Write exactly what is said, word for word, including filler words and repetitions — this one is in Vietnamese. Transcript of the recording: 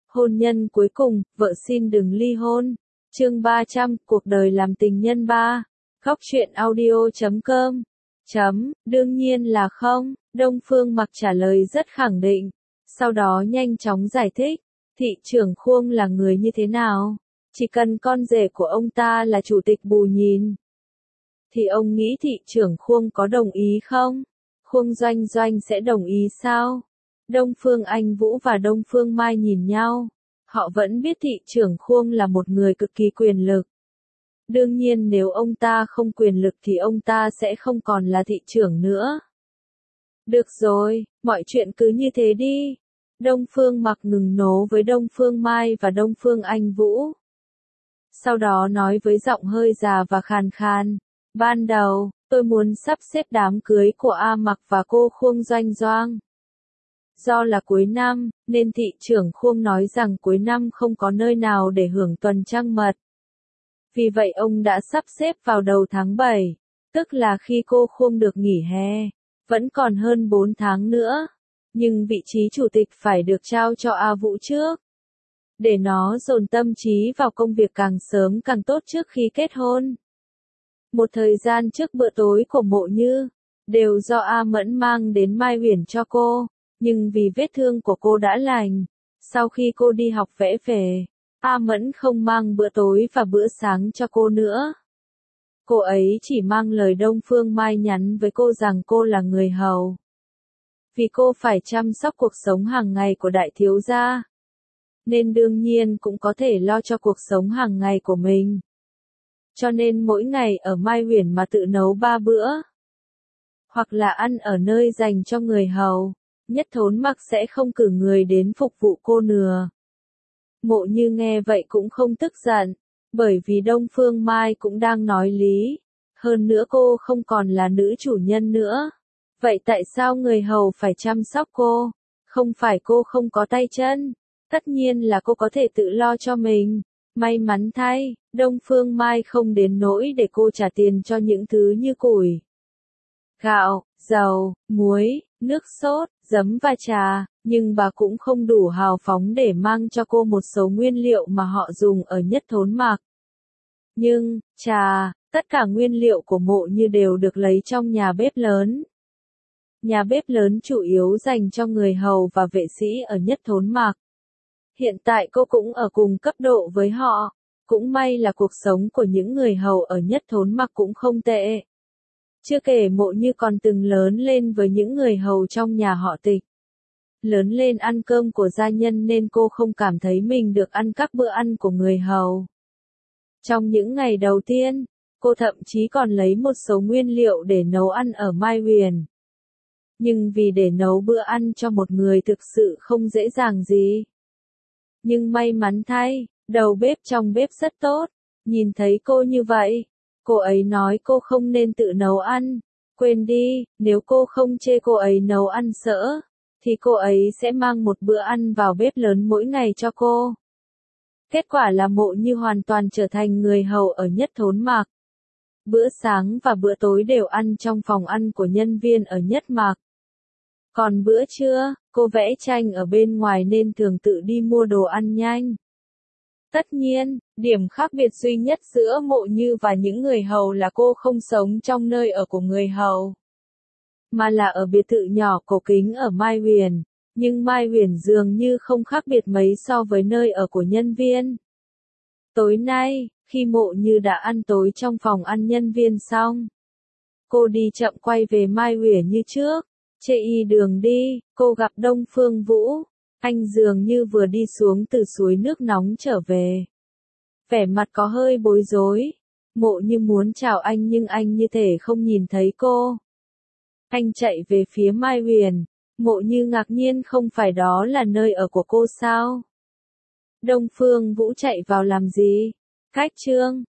Hôn nhân cuối cùng, vợ xin đừng ly hôn. Chương ba trăm, cuộc đời làm tình nhân ba. Góc truyện audio chấm com. Chấm, đương nhiên là không, Đông Phương Mặc trả lời rất khẳng định. Sau đó nhanh chóng giải thích, thị trưởng Khuông là người như thế nào? Chỉ cần con rể của ông ta là chủ tịch Bù Nhìn. Thì ông nghĩ thị trưởng Khuông có đồng ý không? Khuông Doanh Doanh sẽ đồng ý sao? Đông Phương Anh Vũ và Đông Phương Mai nhìn nhau. Họ vẫn biết thị trưởng Khuông là một người cực kỳ quyền lực. Đương nhiên nếu ông ta không quyền lực thì ông ta sẽ không còn là thị trưởng nữa. Được rồi, mọi chuyện cứ như thế đi. Đông Phương Mặc ngừng nố với Đông Phương Mai và Đông Phương Anh Vũ. Sau đó nói với giọng hơi già và khàn khàn. Ban đầu, tôi muốn sắp xếp đám cưới của A Mặc và cô Khuông Doanh Doanh. Do là cuối năm, nên thị trưởng Khuông nói rằng cuối năm không có nơi nào để hưởng tuần trăng mật. Vì vậy ông đã sắp xếp vào đầu tháng bảy, tức là khi cô Khuông được nghỉ hè. Vẫn còn hơn bốn tháng nữa. Nhưng vị trí chủ tịch phải được trao cho A Vũ trước. Để nó dồn tâm trí vào công việc càng sớm càng tốt trước khi kết hôn. Một thời gian trước bữa tối của Mộ Như, đều do A Mẫn mang đến Mai Huyền cho cô. Nhưng vì vết thương của cô đã lành, sau khi cô đi học vẽ về, A Mẫn không mang bữa tối và bữa sáng cho cô nữa. Cô ấy chỉ mang lời Đông Phương Mai nhắn với cô rằng cô là người hầu. Vì cô phải chăm sóc cuộc sống hàng ngày của đại thiếu gia. Nên đương nhiên cũng có thể lo cho cuộc sống hàng ngày của mình. Cho nên mỗi ngày ở Mai Huyền mà tự nấu ba bữa. Hoặc là ăn ở nơi dành cho người hầu. Nhất Thốn Mặc sẽ không cử người đến phục vụ cô nữa. Mộ Như nghe vậy cũng không tức giận. Bởi vì Đông Phương Mai cũng đang nói lý. Hơn nữa cô không còn là nữ chủ nhân nữa. Vậy tại sao người hầu phải chăm sóc cô? Không phải cô không có tay chân. Tất nhiên là cô có thể tự lo cho mình. May mắn thay, Đông Phương Mai không đến nỗi để cô trả tiền cho những thứ như củi, gạo, dầu, muối, nước sốt, giấm và trà, nhưng bà cũng không đủ hào phóng để mang cho cô một số nguyên liệu mà họ dùng ở Nhất Thốn Mặc. Nhưng, trà, tất cả nguyên liệu của Mộ Như đều được lấy trong nhà bếp lớn. Nhà bếp lớn chủ yếu dành cho người hầu và vệ sĩ ở Nhất Thốn Mặc. Hiện tại cô cũng ở cùng cấp độ với họ. Cũng may là cuộc sống của những người hầu ở Nhất Thốn Mặc cũng không tệ. Chưa kể Mộ Như còn từng lớn lên với những người hầu trong nhà họ Tịch. Lớn lên ăn cơm của gia nhân nên cô không cảm thấy mình được ăn các bữa ăn của người hầu. Trong những ngày đầu tiên, cô thậm chí còn lấy một số nguyên liệu để nấu ăn ở Mai Huyền. Nhưng vì để nấu bữa ăn cho một người thực sự không dễ dàng gì. Nhưng may mắn thay, đầu bếp trong bếp rất tốt. Nhìn thấy cô như vậy, cô ấy nói cô không nên tự nấu ăn. Quên đi, nếu cô không chê cô ấy nấu ăn sỡ, thì cô ấy sẽ mang một bữa ăn vào bếp lớn mỗi ngày cho cô. Kết quả là Mộ Như hoàn toàn trở thành người hầu ở Nhất Thốn Mặc. Bữa sáng và bữa tối đều ăn trong phòng ăn của nhân viên ở Nhất Mặc. Còn bữa trưa, cô vẽ tranh ở bên ngoài nên thường tự đi mua đồ ăn nhanh. Tất nhiên, điểm khác biệt duy nhất giữa Mộ Như và những người hầu là cô không sống trong nơi ở của người hầu, mà là ở biệt thự nhỏ cổ kính ở Mai Huyền. Nhưng Mai Huyền dường như không khác biệt mấy so với nơi ở của nhân viên. Tối nay, khi Mộ Như đã ăn tối trong phòng ăn nhân viên xong, cô đi chậm quay về Mai Huyền như trước. Trên y đường đi, cô gặp Đông Phương Vũ. Anh dường như vừa đi xuống từ suối nước nóng trở về. Vẻ mặt có hơi bối rối. Mộ Như muốn chào anh nhưng anh như thể không nhìn thấy cô. Anh chạy về phía Mai Huyền. Mộ Như ngạc nhiên, không phải đó là nơi ở của cô sao? Đông Phương Vũ chạy vào làm gì? Cách chương.